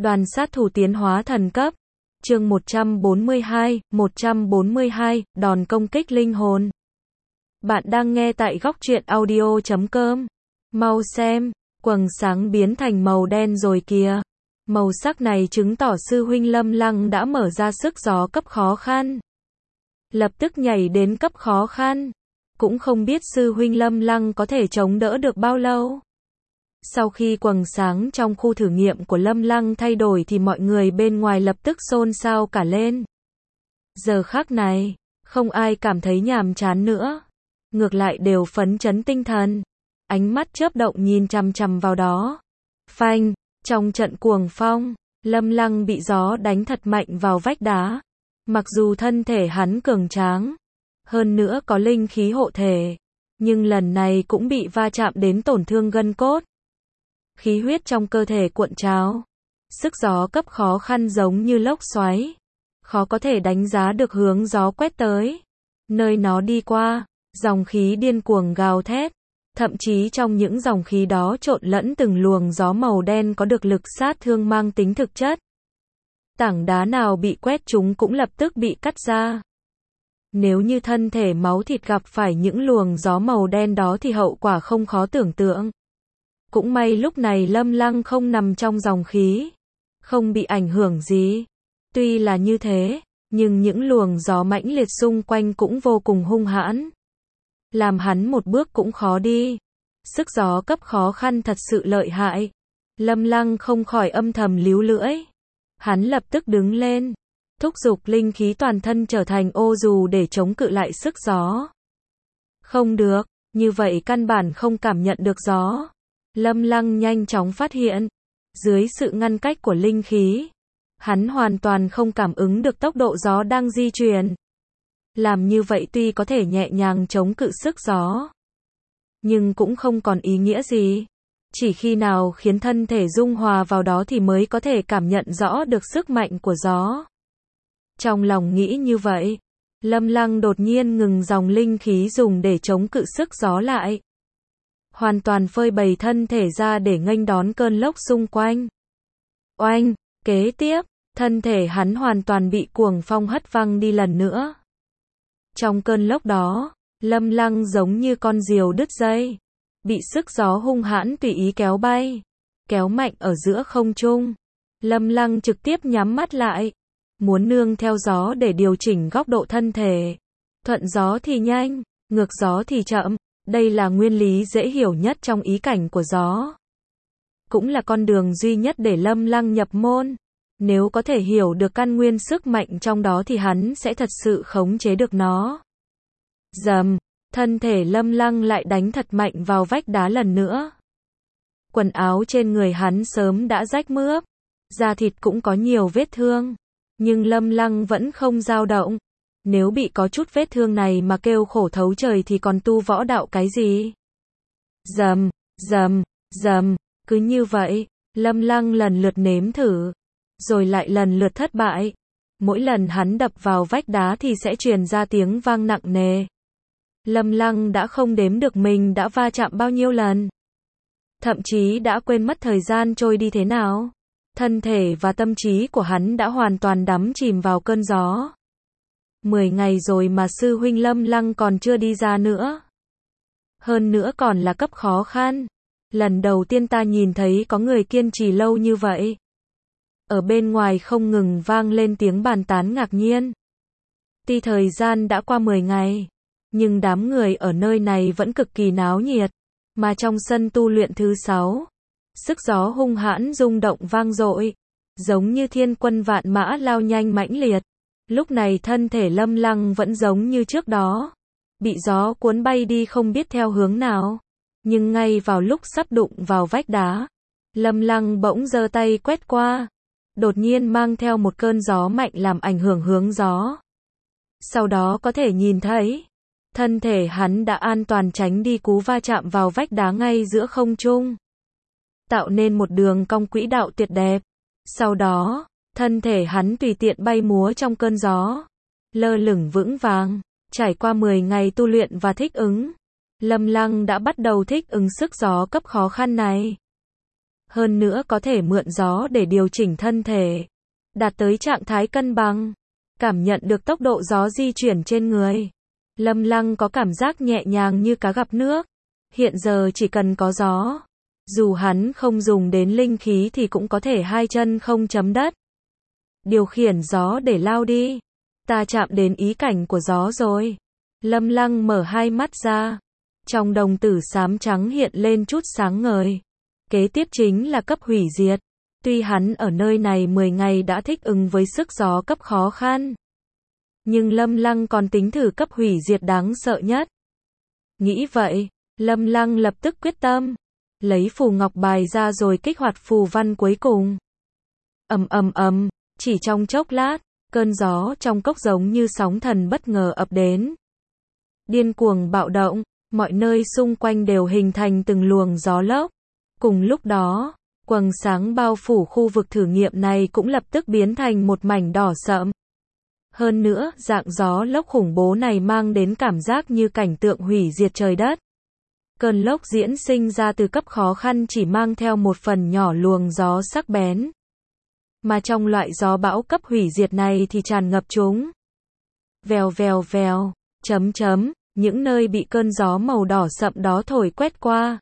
Đoàn sát thủ tiến hóa thần cấp. Chương 142, đòn công kích linh hồn. Bạn đang nghe tại góc truyện audio.com. Mau xem, quầng sáng biến thành màu đen rồi kìa. Màu sắc này chứng tỏ sư huynh Lâm Lăng đã mở ra sức gió cấp khó khăn. Lập tức nhảy đến cấp khó khăn. Cũng không biết sư huynh Lâm Lăng có thể chống đỡ được bao lâu. Sau khi quầng sáng trong khu thử nghiệm của Lâm Lăng thay đổi thì mọi người bên ngoài lập tức xôn xao cả lên. Giờ khắc này, không ai cảm thấy nhàm chán nữa. Ngược lại đều phấn chấn tinh thần. Ánh mắt chớp động nhìn chằm chằm vào đó. Phanh, trong trận cuồng phong, Lâm Lăng bị gió đánh thật mạnh vào vách đá. Mặc dù thân thể hắn cường tráng, hơn nữa có linh khí hộ thể, nhưng lần này cũng bị va chạm đến tổn thương gân cốt. Khí huyết trong cơ thể cuộn trào. Sức gió cấp khó khăn giống như lốc xoáy. Khó có thể đánh giá được hướng gió quét tới. Nơi nó đi qua, dòng khí điên cuồng gào thét. Thậm chí trong những dòng khí đó trộn lẫn từng luồng gió màu đen có được lực sát thương mang tính thực chất. Tảng đá nào bị quét chúng cũng lập tức bị cắt ra. Nếu như thân thể máu thịt gặp phải những luồng gió màu đen đó thì hậu quả không khó tưởng tượng. Cũng may lúc này Lâm Lăng không nằm trong dòng khí, không bị ảnh hưởng gì. Tuy là như thế, nhưng những luồng gió mãnh liệt xung quanh cũng vô cùng hung hãn. Làm hắn một bước cũng khó đi. Sức gió cấp khó khăn thật sự lợi hại. Lâm Lăng không khỏi âm thầm líu lưỡi. Hắn lập tức đứng lên, thúc giục linh khí toàn thân trở thành ô dù để chống cự lại sức gió. Không được, như vậy căn bản không cảm nhận được gió. Lâm Lăng nhanh chóng phát hiện, dưới sự ngăn cách của linh khí, hắn hoàn toàn không cảm ứng được tốc độ gió đang di chuyển. Làm như vậy tuy có thể nhẹ nhàng chống cự sức gió, nhưng cũng không còn ý nghĩa gì. Chỉ khi nào khiến thân thể dung hòa vào đó thì mới có thể cảm nhận rõ được sức mạnh của gió. Trong lòng nghĩ như vậy, Lâm Lăng đột nhiên ngừng dòng linh khí dùng để chống cự sức gió lại. Hoàn toàn phơi bày thân thể ra để nghênh đón cơn lốc xung quanh. Oanh, kế tiếp, thân thể hắn hoàn toàn bị cuồng phong hất văng đi lần nữa. Trong cơn lốc đó, Lâm Lăng giống như con diều đứt dây, bị sức gió hung hãn tùy ý kéo bay, kéo mạnh ở giữa không trung. Lâm Lăng trực tiếp nhắm mắt lại, muốn nương theo gió để điều chỉnh góc độ thân thể. Thuận gió thì nhanh, ngược gió thì chậm. Đây là nguyên lý dễ hiểu nhất trong ý cảnh của gió. Cũng là con đường duy nhất để Lâm Lăng nhập môn. Nếu có thể hiểu được căn nguyên sức mạnh trong đó thì hắn sẽ thật sự khống chế được nó. Rầm, thân thể Lâm Lăng lại đánh thật mạnh vào vách đá lần nữa. Quần áo trên người hắn sớm đã rách mướp, da thịt cũng có nhiều vết thương. Nhưng Lâm Lăng vẫn không dao động. Nếu bị có chút vết thương này mà kêu khổ thấu trời thì còn tu võ đạo cái gì? Rầm, rầm, rầm, cứ như vậy, Lâm Lăng lần lượt nếm thử, rồi lại lần lượt thất bại. Mỗi lần hắn đập vào vách đá thì sẽ truyền ra tiếng vang nặng nề. Lâm Lăng đã không đếm được mình đã va chạm bao nhiêu lần. Thậm chí đã quên mất thời gian trôi đi thế nào. Thân thể và tâm trí của hắn đã hoàn toàn đắm chìm vào cơn gió. 10 ngày rồi mà sư huynh Lâm Lăng còn chưa đi ra nữa. Hơn nữa còn là cấp khó khăn. Lần đầu tiên ta nhìn thấy có người kiên trì lâu như vậy. Ở bên ngoài không ngừng vang lên tiếng bàn tán ngạc nhiên. Tuy thời gian đã qua 10 ngày, nhưng đám người ở nơi này vẫn cực kỳ náo nhiệt. Mà trong sân tu luyện thứ 6, sức gió hung hãn rung động vang dội, giống như thiên quân vạn mã lao nhanh mãnh liệt. Lúc này thân thể Lâm Lăng vẫn giống như trước đó, bị gió cuốn bay đi không biết theo hướng nào. Nhưng ngay vào lúc sắp đụng vào vách đá, Lâm Lăng bỗng giơ tay quét qua, đột nhiên mang theo một cơn gió mạnh làm ảnh hưởng hướng gió. Sau đó có thể nhìn thấy, thân thể hắn đã an toàn tránh đi cú va chạm vào vách đá ngay giữa không trung, tạo nên một đường cong quỹ đạo tuyệt đẹp. Sau đó, thân thể hắn tùy tiện bay múa trong cơn gió, lơ lửng vững vàng. Trải qua 10 ngày tu luyện và thích ứng, Lâm Lăng đã bắt đầu thích ứng sức gió cấp khó khăn này. Hơn nữa có thể mượn gió để điều chỉnh thân thể, đạt tới trạng thái cân bằng, cảm nhận được tốc độ gió di chuyển trên người. Lâm Lăng có cảm giác nhẹ nhàng như cá gặp nước. Hiện giờ chỉ cần có gió, dù hắn không dùng đến linh khí thì cũng có thể hai chân không chấm đất. Điều khiển gió để lao đi. Ta chạm đến ý cảnh của gió rồi. Lâm Lăng mở hai mắt ra. Trong đồng tử xám trắng hiện lên chút sáng ngời. Kế tiếp chính là cấp hủy diệt. Tuy hắn ở nơi này 10 ngày đã thích ứng với sức gió cấp khó khăn, nhưng Lâm Lăng còn tính thử cấp hủy diệt đáng sợ nhất. Nghĩ vậy, Lâm Lăng lập tức quyết tâm, lấy phù ngọc bài ra rồi kích hoạt phù văn cuối cùng. Chỉ trong chốc lát, cơn gió trong cốc giống như sóng thần bất ngờ ập đến. Điên cuồng bạo động, mọi nơi xung quanh đều hình thành từng luồng gió lốc. Cùng lúc đó, quầng sáng bao phủ khu vực thử nghiệm này cũng lập tức biến thành một mảnh đỏ sậm. Hơn nữa, dạng gió lốc khủng bố này mang đến cảm giác như cảnh tượng hủy diệt trời đất. Cơn lốc diễn sinh ra từ cấp khó khăn chỉ mang theo một phần nhỏ luồng gió sắc bén. Mà trong loại gió bão cấp hủy diệt này thì tràn ngập chúng. Vèo, những nơi bị cơn gió màu đỏ sậm đó thổi quét qua.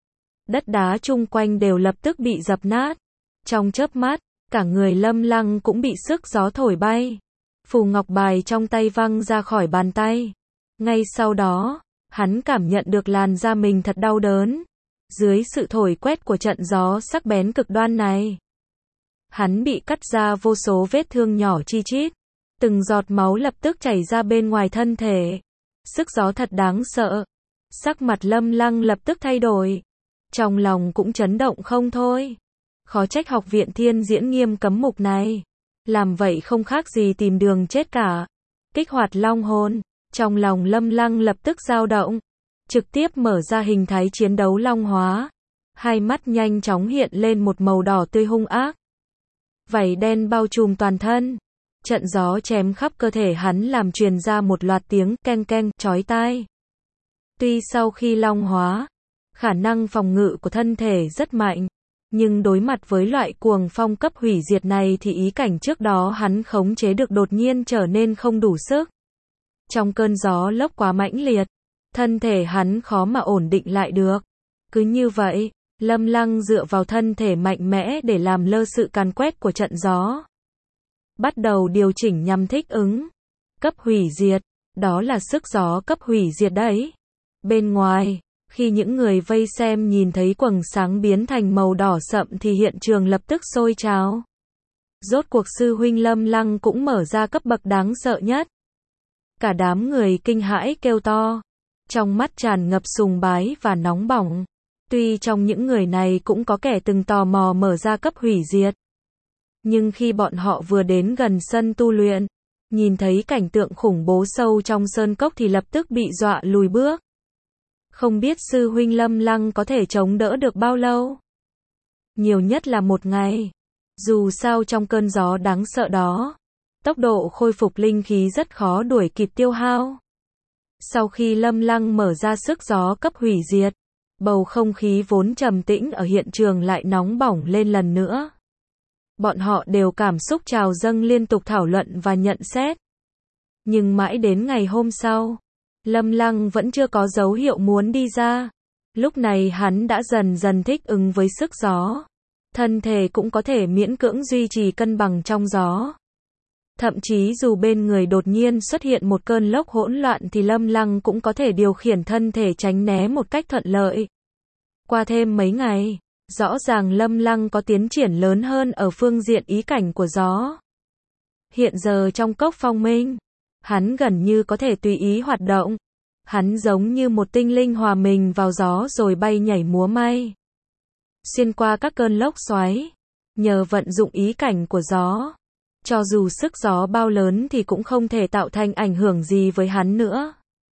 Đất đá chung quanh đều lập tức bị dập nát. Trong chớp mắt, cả người Lâm Lăng cũng bị sức gió thổi bay. Phù ngọc bài trong tay văng ra khỏi bàn tay. Ngay sau đó, hắn cảm nhận được làn da mình thật đau đớn. Dưới sự thổi quét của trận gió sắc bén cực đoan này, hắn bị cắt ra vô số vết thương nhỏ chi chít. Từng giọt máu lập tức chảy ra bên ngoài thân thể. Sức gió thật đáng sợ. Sắc mặt Lâm Lăng lập tức thay đổi. Trong lòng cũng chấn động không thôi. Khó trách học viện Thiên Diễn nghiêm cấm mục này. Làm vậy không khác gì tìm đường chết cả. Kích hoạt long hồn. Trong lòng Lâm Lăng lập tức dao động. Trực tiếp mở ra hình thái chiến đấu long hóa. Hai mắt nhanh chóng hiện lên một màu đỏ tươi hung ác. Vảy đen bao trùm toàn thân. Trận gió chém khắp cơ thể hắn làm truyền ra một loạt tiếng keng keng chói tai. Tuy sau khi long hóa, khả năng phòng ngự của thân thể rất mạnh, nhưng đối mặt với loại cuồng phong cấp hủy diệt này thì ý cảnh trước đó hắn khống chế được đột nhiên trở nên không đủ sức. Trong cơn gió lốc quá mãnh liệt, thân thể hắn khó mà ổn định lại được. Cứ như vậy, Lâm Lăng dựa vào thân thể mạnh mẽ để làm lơ sự càn quét của trận gió. Bắt đầu điều chỉnh nhằm thích ứng. Cấp hủy diệt, đó là sức gió cấp hủy diệt đấy. Bên ngoài, khi những người vây xem nhìn thấy quầng sáng biến thành màu đỏ sậm thì hiện trường lập tức sôi trào. Rốt cuộc sư huynh Lâm Lăng cũng mở ra cấp bậc đáng sợ nhất. Cả đám người kinh hãi kêu to, trong mắt tràn ngập sùng bái và nóng bỏng. Tuy trong những người này cũng có kẻ từng tò mò mở ra cấp hủy diệt, nhưng khi bọn họ vừa đến gần sân tu luyện, nhìn thấy cảnh tượng khủng bố sâu trong sơn cốc thì lập tức bị dọa lùi bước. Không biết sư huynh Lâm Lăng có thể chống đỡ được bao lâu? Nhiều nhất là một ngày. Dù sao trong cơn gió đáng sợ đó, tốc độ khôi phục linh khí rất khó đuổi kịp tiêu hao. Sau khi Lâm Lăng mở ra sức gió cấp hủy diệt, bầu không khí vốn trầm tĩnh ở hiện trường lại nóng bỏng lên lần nữa. Bọn họ đều cảm xúc trào dâng liên tục thảo luận và nhận xét. Nhưng mãi đến ngày hôm sau, Lâm Lăng vẫn chưa có dấu hiệu muốn đi ra. Lúc này hắn đã dần dần thích ứng với sức gió. Thân thể cũng có thể miễn cưỡng duy trì cân bằng trong gió. Thậm chí dù bên người đột nhiên xuất hiện một cơn lốc hỗn loạn thì Lâm Lăng cũng có thể điều khiển thân thể tránh né một cách thuận lợi. Qua thêm mấy ngày, rõ ràng Lâm Lăng có tiến triển lớn hơn ở phương diện ý cảnh của gió. Hiện giờ trong cốc phong minh, hắn gần như có thể tùy ý hoạt động. Hắn giống như một tinh linh hòa mình vào gió rồi bay nhảy múa may. Xuyên qua các cơn lốc xoáy. Nhờ vận dụng ý cảnh của gió, cho dù sức gió bao lớn thì cũng không thể tạo thành ảnh hưởng gì với hắn nữa.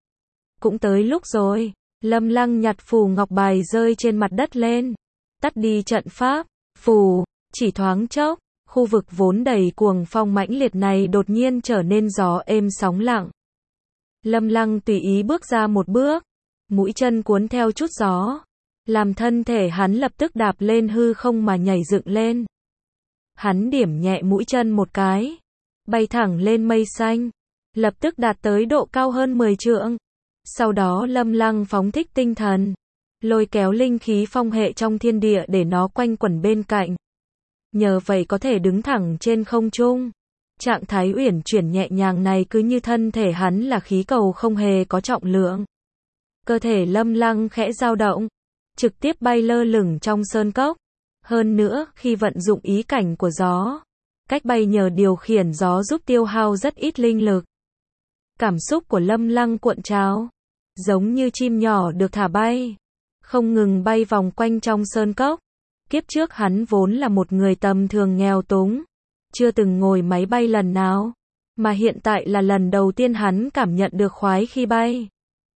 Cũng tới lúc rồi, Lâm Lăng nhặt phù ngọc bài rơi trên mặt đất lên. Tắt đi trận pháp, phù, chỉ thoáng chốc, khu vực vốn đầy cuồng phong mãnh liệt này đột nhiên trở nên gió êm sóng lặng. Lâm Lăng tùy ý bước ra một bước, mũi chân cuốn theo chút gió. làm thân thể hắn lập tức đạp lên hư không mà nhảy dựng lên. Hắn điểm nhẹ mũi chân một cái, bay thẳng lên mây xanh, lập tức đạt tới độ cao hơn 10 trượng. Sau đó Lâm Lăng phóng thích tinh thần, lôi kéo linh khí phong hệ trong thiên địa để nó quanh quẩn bên cạnh. Nhờ vậy có thể đứng thẳng trên không trung. Trạng thái uyển chuyển nhẹ nhàng này cứ như thân thể hắn là khí cầu không hề có trọng lượng. Cơ thể Lâm Lăng khẽ dao động, trực tiếp bay lơ lửng trong sơn cốc. Hơn nữa, khi vận dụng ý cảnh của gió, cách bay nhờ điều khiển gió giúp tiêu hao rất ít linh lực. Cảm xúc của Lâm Lăng cuộn trào, giống như chim nhỏ được thả bay, không ngừng bay vòng quanh trong sơn cốc. Kiếp trước hắn vốn là một người tầm thường nghèo túng, chưa từng ngồi máy bay lần nào, mà hiện tại là lần đầu tiên hắn cảm nhận được khoái khi bay.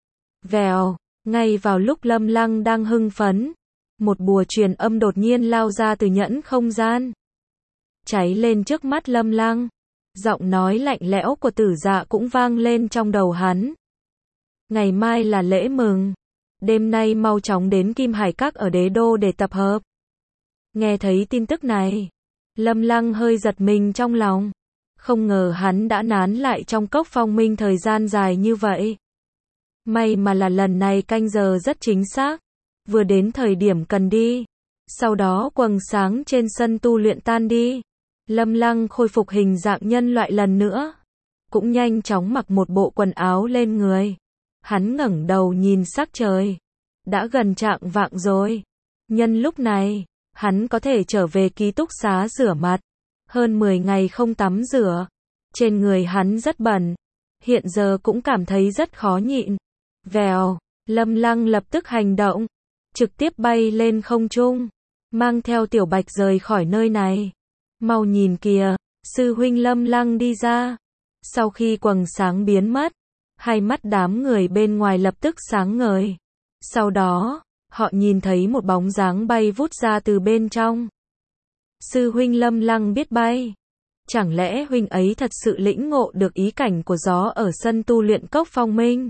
Vèo, ngay vào lúc Lâm Lăng đang hưng phấn, một bùa truyền âm đột nhiên lao ra từ nhẫn không gian, cháy lên trước mắt Lâm Lăng. Giọng nói lạnh lẽo của Tử Dạ cũng vang lên trong đầu hắn. Ngày mai là lễ mừng, đêm nay mau chóng đến Kim Hải Các ở Đế Đô để tập hợp. Nghe thấy tin tức này, Lâm Lăng hơi giật mình trong lòng. Không ngờ hắn đã nán lại trong cốc phong minh thời gian dài như vậy. May mà là lần này canh giờ rất chính xác, vừa đến thời điểm cần đi. Sau đó quầng sáng trên sân tu luyện tan đi, Lâm Lăng khôi phục hình dạng nhân loại lần nữa, cũng nhanh chóng mặc một bộ quần áo lên người. Hắn ngẩng đầu nhìn sắc trời, đã gần chạng vạng rồi. Nhân lúc này, hắn có thể trở về ký túc xá rửa mặt. Hơn 10 ngày không tắm rửa, trên người hắn rất bẩn, hiện giờ cũng cảm thấy rất khó nhịn. Vèo, Lâm Lăng lập tức hành động, trực tiếp bay lên không trung, mang theo Tiểu Bạch rời khỏi nơi này. Mau nhìn kìa, sư huynh Lâm Lăng đi ra. Sau khi quầng sáng biến mất, hai mắt đám người bên ngoài lập tức sáng ngời. Sau đó, họ nhìn thấy một bóng dáng bay vút ra từ bên trong. Sư huynh Lâm Lăng biết bay. Chẳng lẽ huynh ấy thật sự lĩnh ngộ được ý cảnh của gió ở sân tu luyện cốc phong minh?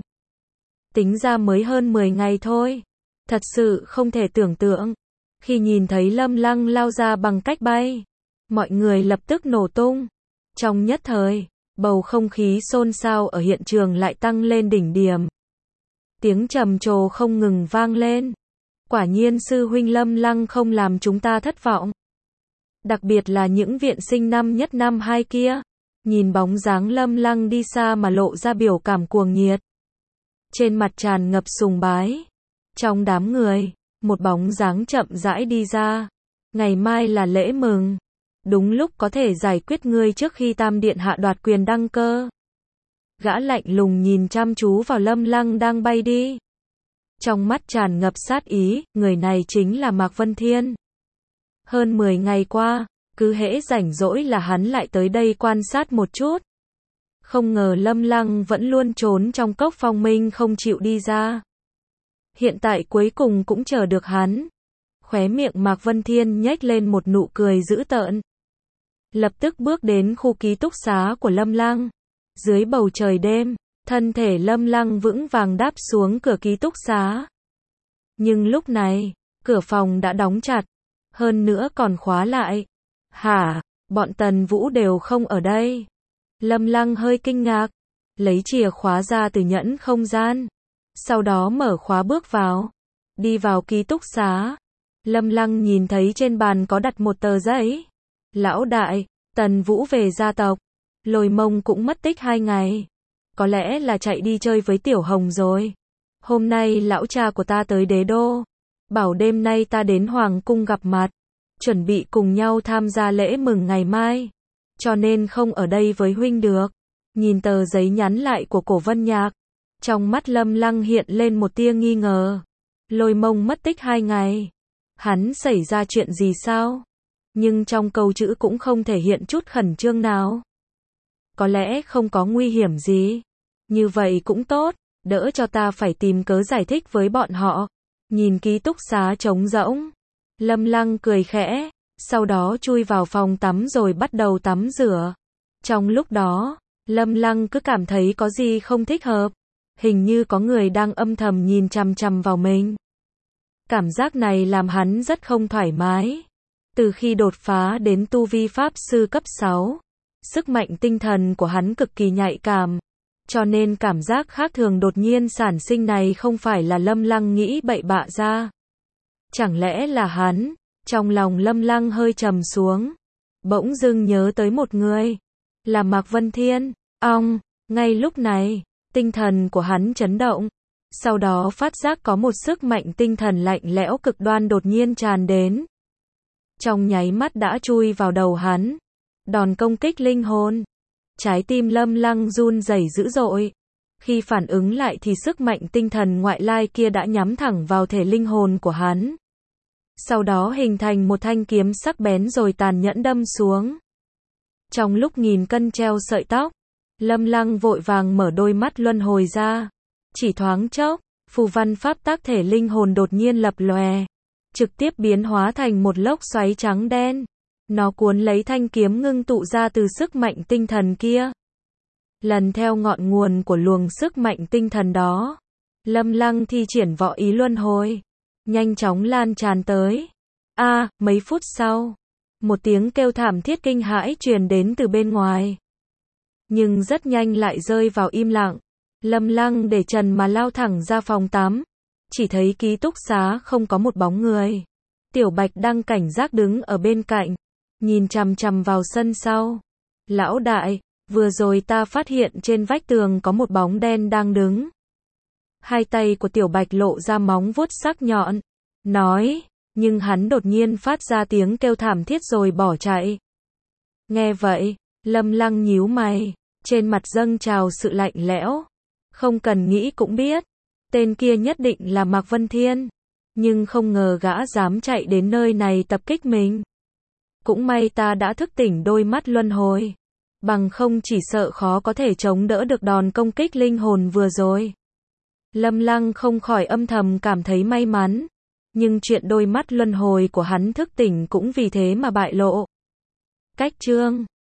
Tính ra mới hơn 10 ngày thôi. Thật sự không thể tưởng tượng. Khi nhìn thấy Lâm Lăng lao ra bằng cách bay, mọi người lập tức nổ tung. Trong nhất thời, bầu không khí xôn xao ở hiện trường lại tăng lên đỉnh điểm. Tiếng trầm trồ không ngừng vang lên. Quả nhiên sư huynh Lâm Lăng không làm chúng ta thất vọng. Đặc biệt là những viện sinh năm nhất năm hai kia, nhìn bóng dáng Lâm Lăng đi xa mà lộ ra biểu cảm cuồng nhiệt. Trên mặt tràn ngập sùng bái. Trong đám người, một bóng dáng chậm rãi đi ra. Ngày mai là lễ mừng, đúng lúc có thể giải quyết ngươi trước khi Tam Điện Hạ đoạt quyền đăng cơ. Gã lạnh lùng nhìn chăm chú vào Lâm Lăng đang bay đi. Trong mắt tràn ngập sát ý, người này chính là Mạc Vân Thiên. Hơn 10 ngày qua, cứ hễ rảnh rỗi là hắn lại tới đây quan sát một chút. Không ngờ Lâm Lăng vẫn luôn trốn trong cốc phong minh không chịu đi ra. Hiện tại cuối cùng cũng chờ được hắn. Khóe miệng Mạc Vân Thiên nhếch lên một nụ cười dữ tợn. Lập tức bước đến khu ký túc xá của Lâm Lăng. Dưới bầu trời đêm, thân thể Lâm Lăng vững vàng đáp xuống cửa ký túc xá. Nhưng lúc này, cửa phòng đã đóng chặt, hơn nữa còn khóa lại. Hả, bọn Tần Vũ đều không ở đây. Lâm Lăng hơi kinh ngạc, lấy chìa khóa ra từ nhẫn không gian. Sau đó mở khóa bước vào. Đi vào ký túc xá. Lâm Lăng nhìn thấy trên bàn có đặt một tờ giấy. Lão đại, Tần Vũ về gia tộc. Lôi Mông cũng mất tích 2 ngày. Có lẽ là chạy đi chơi với Tiểu Hồng rồi. Hôm nay lão cha của ta tới Đế Đô. Bảo đêm nay ta đến Hoàng cung gặp mặt. Chuẩn bị cùng nhau tham gia lễ mừng ngày mai. Cho nên không ở đây với huynh được. Nhìn tờ giấy nhắn lại của Cổ Vân Nhạc. Trong mắt Lâm Lăng hiện lên một tia nghi ngờ. Lôi Mông mất tích 2 ngày. Hắn xảy ra chuyện gì sao? Nhưng trong câu chữ cũng không thể hiện chút khẩn trương nào. Có lẽ không có nguy hiểm gì. Như vậy cũng tốt, đỡ cho ta phải tìm cớ giải thích với bọn họ. Nhìn ký túc xá trống rỗng, Lâm Lăng cười khẽ, sau đó chui vào phòng tắm rồi bắt đầu tắm rửa. Trong lúc đó, Lâm Lăng cứ cảm thấy có gì không thích hợp. Hình như có người đang âm thầm nhìn chằm chằm vào mình. Cảm giác này làm hắn rất không thoải mái. Từ khi đột phá đến tu vi pháp sư cấp 6, sức mạnh tinh thần của hắn cực kỳ nhạy cảm, cho nên cảm giác khác thường đột nhiên sản sinh này không phải là Lâm Lăng nghĩ bậy bạ ra. Chẳng lẽ là hắn? Trong lòng Lâm Lăng hơi trầm xuống, bỗng dưng nhớ tới một người, là Mạc Vân Thiên. Ngay lúc này, tinh thần của hắn chấn động, sau đó phát giác có một sức mạnh tinh thần lạnh lẽo cực đoan đột nhiên tràn đến. Trong nháy mắt đã chui vào đầu hắn, đòn công kích linh hồn. Trái tim Lâm Lăng run rẩy dữ dội. Khi phản ứng lại thì sức mạnh tinh thần ngoại lai kia đã nhắm thẳng vào thể linh hồn của hắn. Sau đó hình thành một thanh kiếm sắc bén rồi tàn nhẫn đâm xuống. Trong lúc nghìn cân treo sợi tóc, Lâm Lăng vội vàng mở đôi mắt luân hồi ra. Chỉ thoáng chốc, phù văn pháp tác thể linh hồn đột nhiên lập lòe, trực tiếp biến hóa thành một lốc xoáy trắng đen. Nó cuốn lấy thanh kiếm ngưng tụ ra từ sức mạnh tinh thần kia. Lần theo ngọn nguồn của luồng sức mạnh tinh thần đó, Lâm Lăng thi triển võ ý luân hồi, nhanh chóng lan tràn tới. Mấy phút sau, một tiếng kêu thảm thiết kinh hãi truyền đến từ bên ngoài. Nhưng rất nhanh lại rơi vào im lặng. Lâm Lăng để trần mà lao thẳng ra phòng tắm. Chỉ thấy ký túc xá không có một bóng người. Tiểu Bạch đang cảnh giác đứng ở bên cạnh, nhìn chằm chằm vào sân sau. Lão đại, vừa rồi ta phát hiện trên vách tường có một bóng đen đang đứng. Hai tay của Tiểu Bạch lộ ra móng vuốt sắc nhọn, nói, nhưng hắn đột nhiên phát ra tiếng kêu thảm thiết rồi bỏ chạy. Nghe vậy, Lâm Lăng nhíu mày, trên mặt dâng trào sự lạnh lẽo. Không cần nghĩ cũng biết, tên kia nhất định là Mạc Vân Thiên, nhưng không ngờ gã dám chạy đến nơi này tập kích mình. Cũng may ta đã thức tỉnh đôi mắt luân hồi, bằng không chỉ sợ khó có thể chống đỡ được đòn công kích linh hồn vừa rồi. Lâm Lăng không khỏi âm thầm cảm thấy may mắn, nhưng chuyện đôi mắt luân hồi của hắn thức tỉnh cũng vì thế mà bại lộ. Cách chương